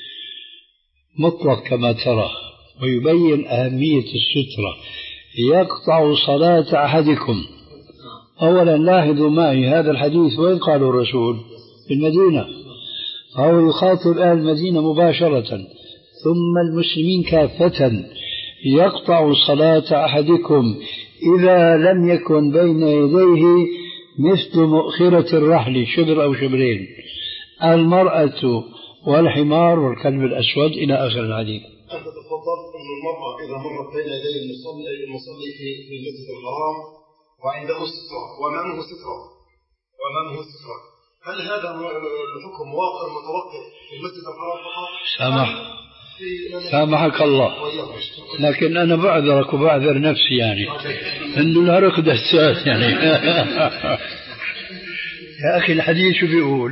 مطلق كما ترى ويبين أهمية السترة. يقطع صلاة أحدكم. أولا لاحظوا معي هذا الحديث وين قاله الرسول؟ في المدينة، فهو يخاطب أهل المدينة مباشرة ثم المسلمين كافة. يقطع صلاة أحدكم إذا لم يكن بين يديه مثل مؤخرة الرحل، شبر أو شبرين، المرأة والحمار والكلب الأسود إلى آخر الحديث. أنت تفضل أن المرأة إذا مرت بين يدي المصلي المصلي في المسجد الحرام وعنده سترة وأمامه سترة وأمامه سترة، هل هذا الحكم واقع متوقف في المسجد الحرام فقط؟ سامح سامحك الله، لكن أنا بعذرك وبعذر نفسي، يعني إنه العرق دسات يعني. يا أخي الحديث شو بيقول؟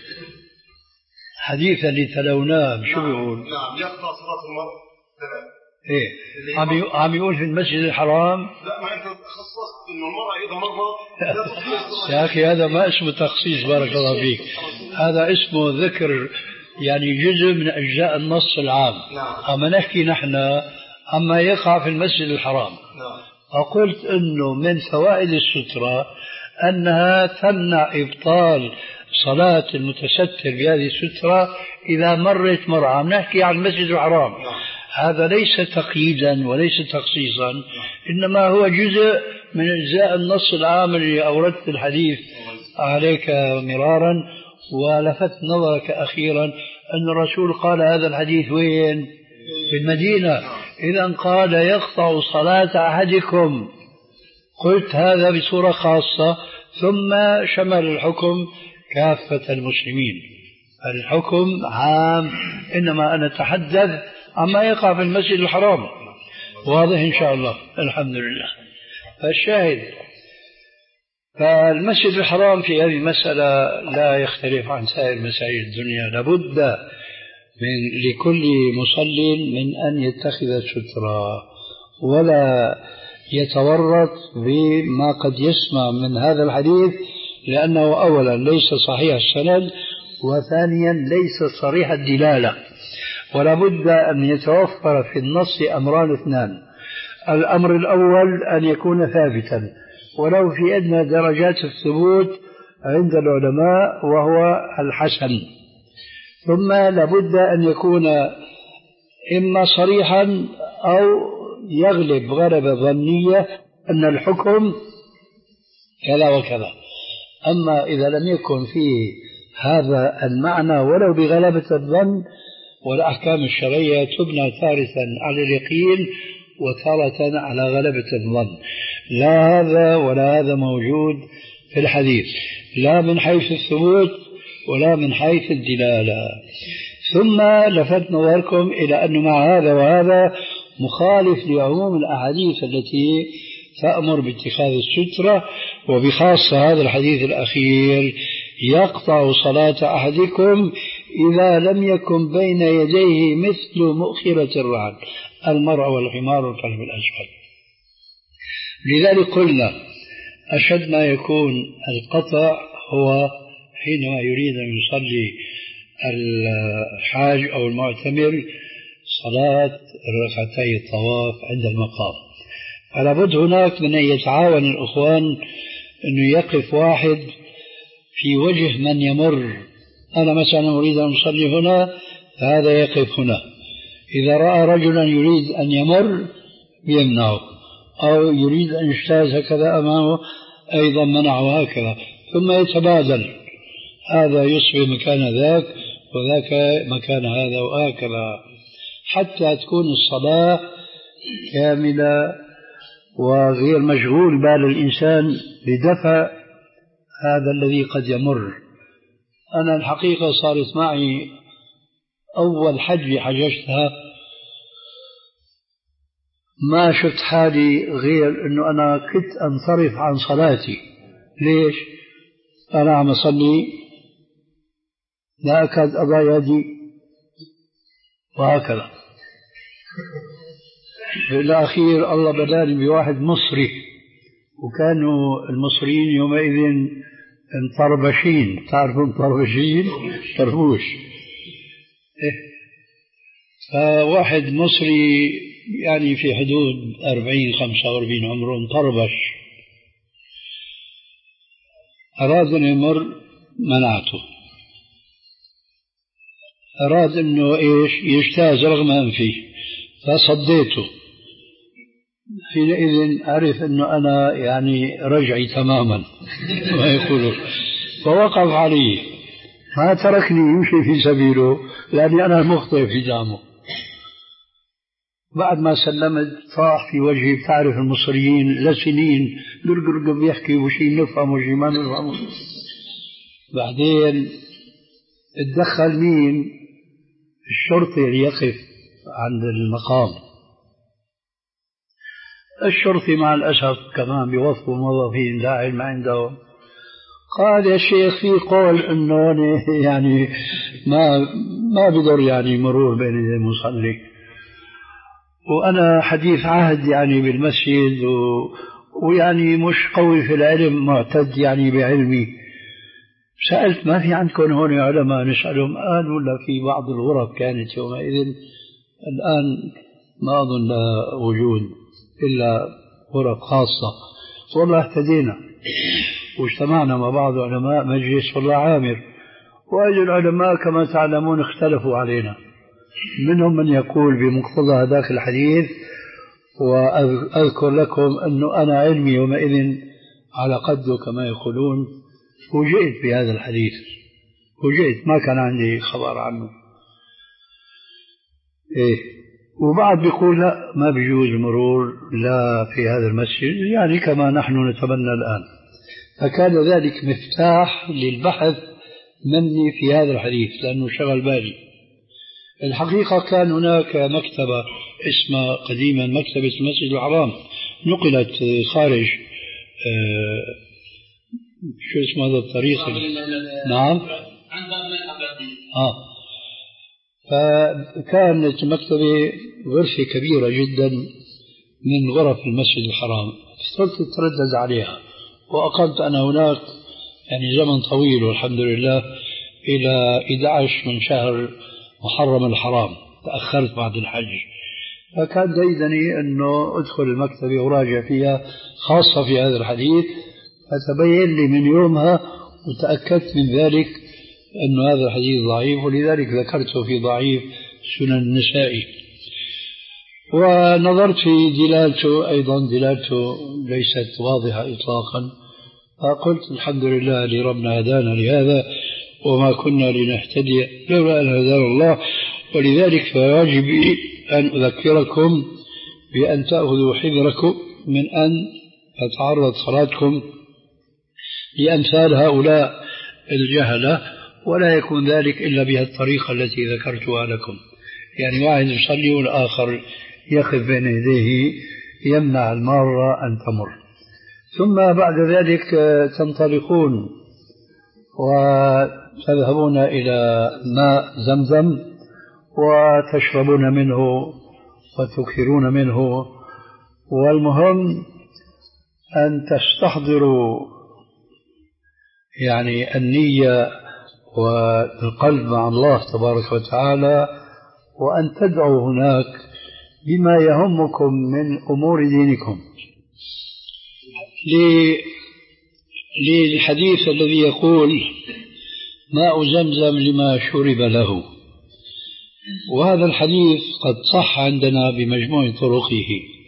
حديث اللي تلوناه شو بيقول؟ نعم يقطع صلاة المرء. إيه عم عم يقول في المسجد الحرام. لا، ما أنت خصصت إنه المرأة إذا مرت. يا أخي هذا ما اسمه تخصيص، بارك الله فيك، هذا اسمه ذكر يعني جزء من أجزاء النص العام. أما نحكي نحن أما يقع في المسجد الحرام. أقولت أنه من فوائد السترة أنها تمنع إبطال صلاة المتستر بهذه السترة إذا مرت مرة. عم نحكي عن المسجد الحرام، هذا ليس تقييدا وليس تخصيصا، إنما هو جزء من أجزاء النص العام اللي أوردت الحديث عليك مرارا. ولفت نظرك أخيرا أن الرسول قال هذا الحديث وين؟ في المدينة. إذا قال يقطع صلاة أحدكم، قلت هذا بصورة خاصة، ثم شمل الحكم كافة المسلمين. الحكم عام، إنما أنا أتحدث عما يقع في المسجد الحرام. واضح إن شاء الله؟ الحمد لله. فالشاهد، فالمسجد الحرام في هذه المسألة لا يختلف عن سائر مساجد الدنيا. لابد من لكل مصل من أن يتخذ سترة ولا يتورط بما قد يسمع من هذا الحديث، لأنه أولا ليس صحيح السند، وثانيا ليس صريح الدلالة. ولا بد أن يتوفر في النص أمران اثنان. الأمر الأول أن يكون ثابتا ولو في أدنى درجات الثبوت عند العلماء، وهو الحسن. ثم لابد أن يكون إما صريحا أو يغلب غلبة ظنية أن الحكم كذا وكذا. أما إذا لم يكن فيه هذا المعنى ولو بغلبة الظن، والأحكام الشرعية تبنى تارة على اليقين وتارة على غلبة الظن. لا هذا ولا هذا موجود في الحديث، لا من حيث الثبوت ولا من حيث الدلالة. ثم لفت نظركم إلى أنه مع هذا وهذا مخالف لعموم الأحاديث التي تأمر باتخاذ السترة، وبخاصة هذا الحديث الأخير يقطع صلاة أحدكم إذا لم يكن بين يديه مثل مؤخرة الرعد، المرء والحمار والكلب الأسود. لذلك قلنا أشد ما يكون القطع هو حينما يريد أن يصلي الحاج أو المعتمر صلاة ركعتي الطواف عند المقام. فلا بد هناك من أن يتعاون الأخوان أنه يقف واحد في وجه من يمر. أنا مثلا أريد أن أصلي هنا، فهذا يقف هنا. إذا رأى رجلا يريد أن يمر يمنعه، أو يريد أن يجتاز هكذا أمامه أيضا منعه هكذا، ثم يتبادل، هذا يصبح مكان ذاك وذاك مكان هذا وهكذا، حتى تكون الصلاة كاملة وغير مشغول بال الإنسان بدفع هذا الذي قد يمر. أنا الحقيقة صارت معي أول حج حججتها ما شفت حالي غير أنه أنا كنت أنصرف عن صلاتي. ليش؟ أنا عم أصلي لا أكاد أضع يدي وهكذا. في الأخير الله بلاني بواحد مصري، وكانوا المصريين يومئذ مطربشين، تعرفوا مطربشين؟ طربوش. إيه. فواحد مصري يعني في حدود أربعين خمسة وأربعين عمره مطربش، أراد أن يمر منعته، أراد أنه إيش يجتاز رغم أنفي فصديته. حينئذ أعرف أنه أنا يعني رجعي تماما ما يقوله، فوقف علي ما تركني يمشي في سبيله لأني أنا المخطئ في دامه. بعد ما سلمت طاح في وجهي. بتعرف المصريين لسنين قرقر بيحكي وشي نفهم وشي ما نفهم. بعدين اتدخل مين؟ الشرطي اللي يقف عند المقام. الشرطي مع الأسف كمان بيوظفوا موظفين لا علم عندهم. قال يا شيخ في قول انه يعني ما ما بضر يعني مرور بين يدي المصلي، وانا حديث عهد يعني بالمسجد و... ويعني مش قوي في العلم، معتد يعني بعلمي. سألت ما في عندكم هون علماء نسألهم؟ قالوا لا، في بعض الغرف كانت يومئذ، الآن ما أظن لا وجود إلا غرف خاصة. والله اهتدينا. واجتمعنا مع بعض علماء مجلس والله عامر، وهذه العلماء كما تعلمون اختلفوا علينا، منهم من يقول بمقتضى هذاك الحديث، وأذكر لكم أنه أنا علمي يومئذ على قده كما يقولون، فوجئت بهذا الحديث، فوجئت ما كان عندي خبر عنه. إيه، وبعد بيقول لا ما بيجوز المرور لا في هذا المسجد، يعني كما نحن نتمنى الآن. فكان ذلك مفتاح للبحث مني في هذا الحديث لأنه شغل بالي. الحقيقة كان هناك مكتبة اسمها قديما مكتبة المسجد الحرام، نقلت خارج آه شو اسمه هذا الطريق؟ نعم. آه. فكانت مكتبة غرفة كبيرة جدا من غرف المسجد الحرام، صرت أتردد عليها، وأقمت أنا هناك يعني زمن طويل والحمد لله إلى أحد عشر من شهر محرم الحرام، تأخرت بعد الحج. فكان ديدني أنه أدخل المكتبة وراجع فيها خاصة في هذا الحديث، فتبين لي من يومها وتأكدت من ذلك أن هذا الحديث ضعيف، ولذلك ذكرته في ضعيف سنن النسائي. ونظرت في دلالته أيضا، دلالته ليست واضحة إطلاقا، فقلت الحمد لله لربنا هدانا لهذا وما كنا لنهتدي لولا أن هدانا الله. ولذلك فواجبي أن أذكركم بأن تأخذوا حذركم من أن تتعرض صلاتكم لأمثال هؤلاء الجهلة، ولا يكون ذلك إلا بهذه الطريقة التي ذكرتها لكم. يعني واحد يصلي والآخر يخف بين يديه يمنع المارة أن تمر، ثم بعد ذلك تنطلقون وتذهبون إلى ماء زمزم وتشربون منه وتكثرون منه. والمهم أن تستحضروا يعني النية والقلب مع الله تبارك وتعالى، وأن تدعوا هناك بما يهمكم من أمور دينكم. للحديث الذي يقول ماء زمزم لما شرب له، وهذا الحديث قد صح عندنا بمجموع طرقه،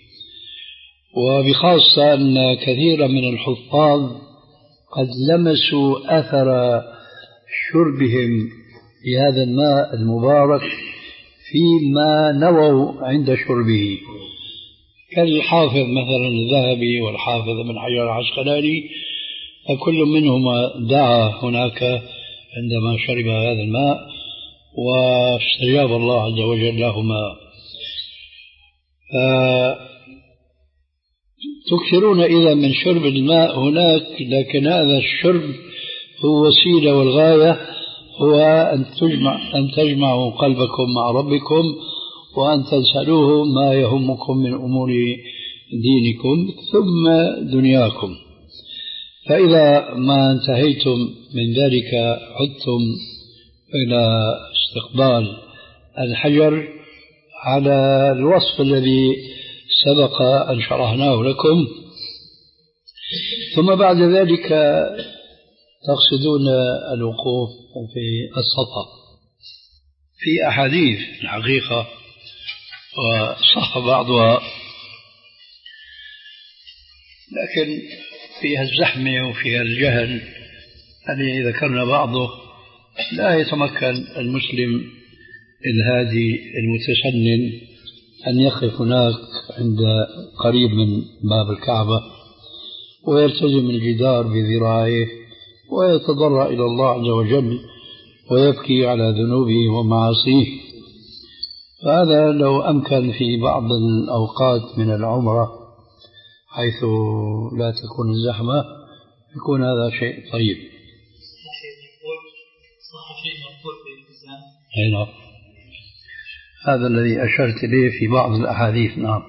وبخاصة أن كثيرا من الحفاظ قد لمسوا أثر شربهم لهذا الماء المبارك فيما نووا عند شربه، كالحافظ مثلا الذهبي والحافظ ابن حجر العسقلاني، فكل منهما دعا هناك عندما شرب هذا الماء واستجاب الله عز وجل لهما. تكثرون إذا من شرب الماء هناك، لكن هذا الشرب هو وسيلة، والغاية هو أن تجمع أن تجمعوا قلبكم مع ربكم، وأن تسألوه ما يهمكم من أمور دينكم ثم دنياكم. فإذا ما انتهيتم من ذلك عدتم إلى استقبال الحجر على الوصف الذي سبق أن شرحناه لكم، ثم بعد ذلك تقصدون الوقوف في الصفا. في أحاديث الحقيقة وصح بعضها، لكن فيها الزحمة وفيها الجهل الذي ذكرنا بعضه، لا يتمكن المسلم الهادي المتسنن أن يقف هناك عند قريب من باب الكعبة ويلتزم الجدار بذراعيه ويتضرع إلى الله عز وجل ويبكي على ذنوبه ومعاصيه. فهذا لو أمكن في بعض الأوقات من العمرة حيث لا تكون الزحمة يكون هذا شيء طيب. نعم، هذا الذي أشرت إليه في بعض الأحاديث. نعم.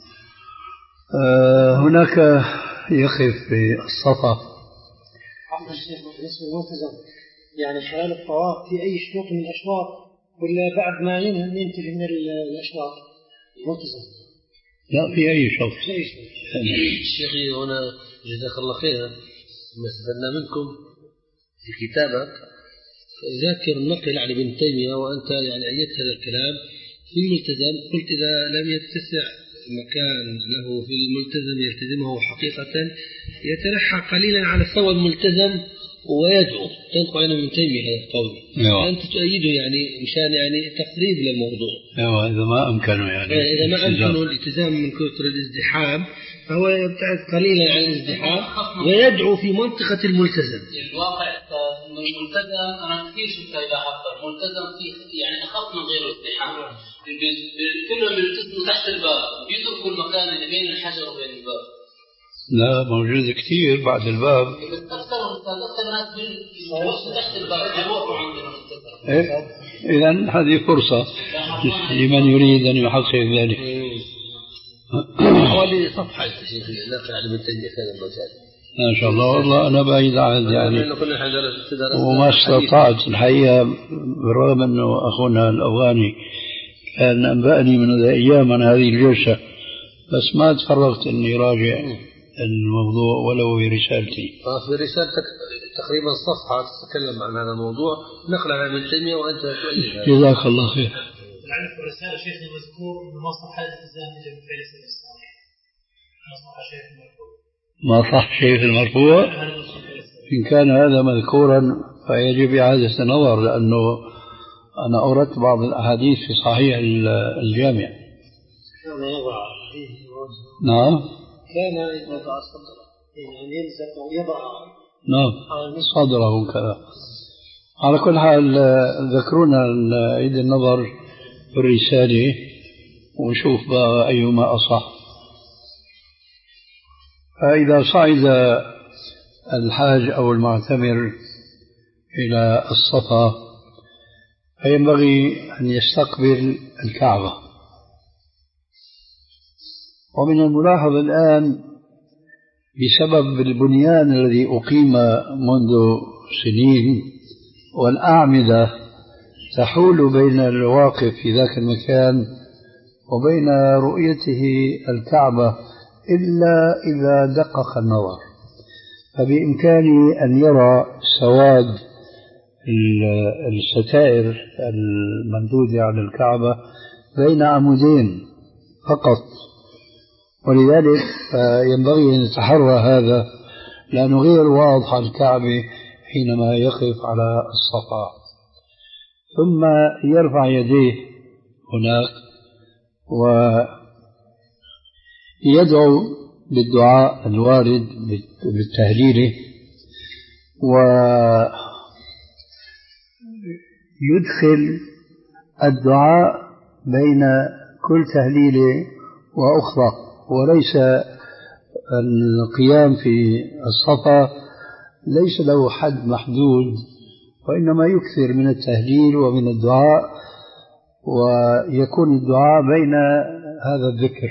آه هناك يقف في الصفا. عفوا الشيخ، بالنسبة للملتزم يعني خلال الطواف في أي شوط من الأشواط ولا بعد ما ينتهي من الأشواط الملتزم؟ لا، في أي شوط. شيخي هنا جزاك الله خيرا، ما استفدنا منكم في كتابك ذاكر نقل عن ابن تيمية، وأنت يعني أيدت هذا الكلام في الملتزم. قلت إذا لم يتسع مكان له في الملتزم يلتزمه حقيقة يتنحى قليلا على سوى الملتزم ويدعو. تنقل عن ابن تيمية هذا القول، أنت تؤيده يعني مشان يعني تقريب للموضوع. أيوة، إذا ما أمكنه يعني إذا ما أمكنه الالتزام من كثر الازدحام فهو يبتعد قليلا عن الازدحام ويدعو في منطقة الملتزم. الواقع إنه الملتزم أنا كثير شفتها إذا حضر ملتزم في يعني أخف من غير الازدحام، كلهم يلتزموا تحت الباب بيتركوا المكان اللي بين الحجر وبين الباب. لا، موجود كثير بعد الباب. أكثر أكثر ناس بيوقفوا تحت الباب بيوقفوا عند الملتزم. إيه؟ إذن هذه فرصة لمن يريد أن يحقق ذلك. حوالي صفحة شيخ نقل عن ابن تيمية في هذا المجال. ما شاء الله. والله أنا بعيد عن يعني وما استطعت الحقيقة، بالرغم أنه أخونا الأفغاني كان أنبأني من الأيام عن هذه الجلسة، بس ما تفرغت أني راجع الموضوع ولو في رسالتي. في رسالتك تقريبا صفحة تتكلم عن هذا الموضوع نقل عن ابن تيمية وأنت تؤيد. جزاك الله خير. لعل في الرسالة شيخ مذكور أنه ما صح الالتزام بالفعل الصالح، ما صح شيء في المرفوع. ما صح شيء في المرفوع. إن كان هذا مذكورا فيجب إعادة النظر، لأنه أنا أوردت بعض الأحاديث في صحيح الجامع. كان يضع نعم. كان يضع صدره يعني يلزق ويضع نعم صدره كذا. على كل حال ذكرونا عيد النظر في الرسالة ونشوف بقى أيهما أصح. فإذا صعد الحاج أو المعتمر إلى الصفا فينبغي أن يستقبل الكعبة. ومن الملاحظ الآن بسبب البنيان الذي أقيم منذ سنين والأعمدة تحول بين الواقف في ذاك المكان وبين رؤيته الكعبة إلا إذا دقق النظر، فبإمكانه أن يرى سواد الستائر الممدودة على الكعبة بين عمودين فقط. ولذلك ينبغي أن يتحرى هذا، لأنه غير واضح الكعبة حينما يقف على الصفا. ثم يرفع يديه هناك ويدعو بالدعاء الوارد بالتهليل، ويدخل الدعاء بين كل تهليلة وأخرى، وليس القيام في الصفا ليس له حد محدود، وإنما يكثر من التهليل ومن الدعاء، ويكون الدعاء بين هذا الذكر.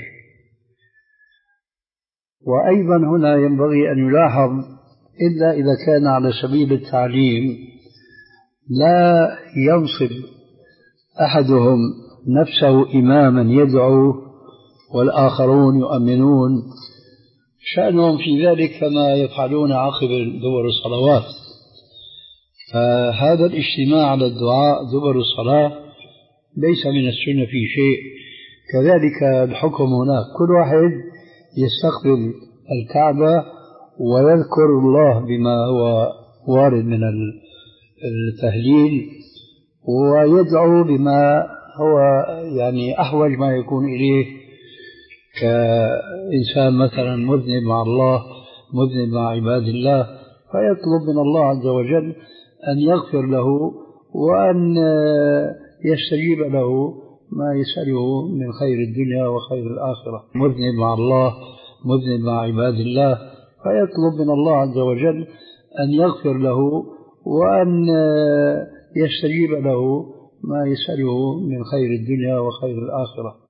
وأيضا هنا ينبغي أن يلاحظ إلا إذا كان على سبيل التعليم لا ينصب أحدهم نفسه إماما يدعو والآخرون يؤمنون، شأنهم في ذلك كما يفعلون عقب دبر الصلوات. فهذا الاجتماع على الدعاء دبر الصلاة ليس من السنة في شيء. كذلك الحكم هناك، كل واحد يستقبل الكعبة ويذكر الله بما هو وارد من التهليل، ويدعو بما هو يعني أحوج ما يكون إليه، كإنسان مثلا مذنب مع الله مذنب مع عباد الله، فيطلب من الله عز وجل أن يغفر له وأن يستجيب له ما يسأله من خير الدنيا وخير الآخرة. مذنب مع الله مذنب مع عباد الله، فيطلب من الله عز وجل أن يغفر له وأن يستجيب له ما يسأله من خير الدنيا وخير الآخرة.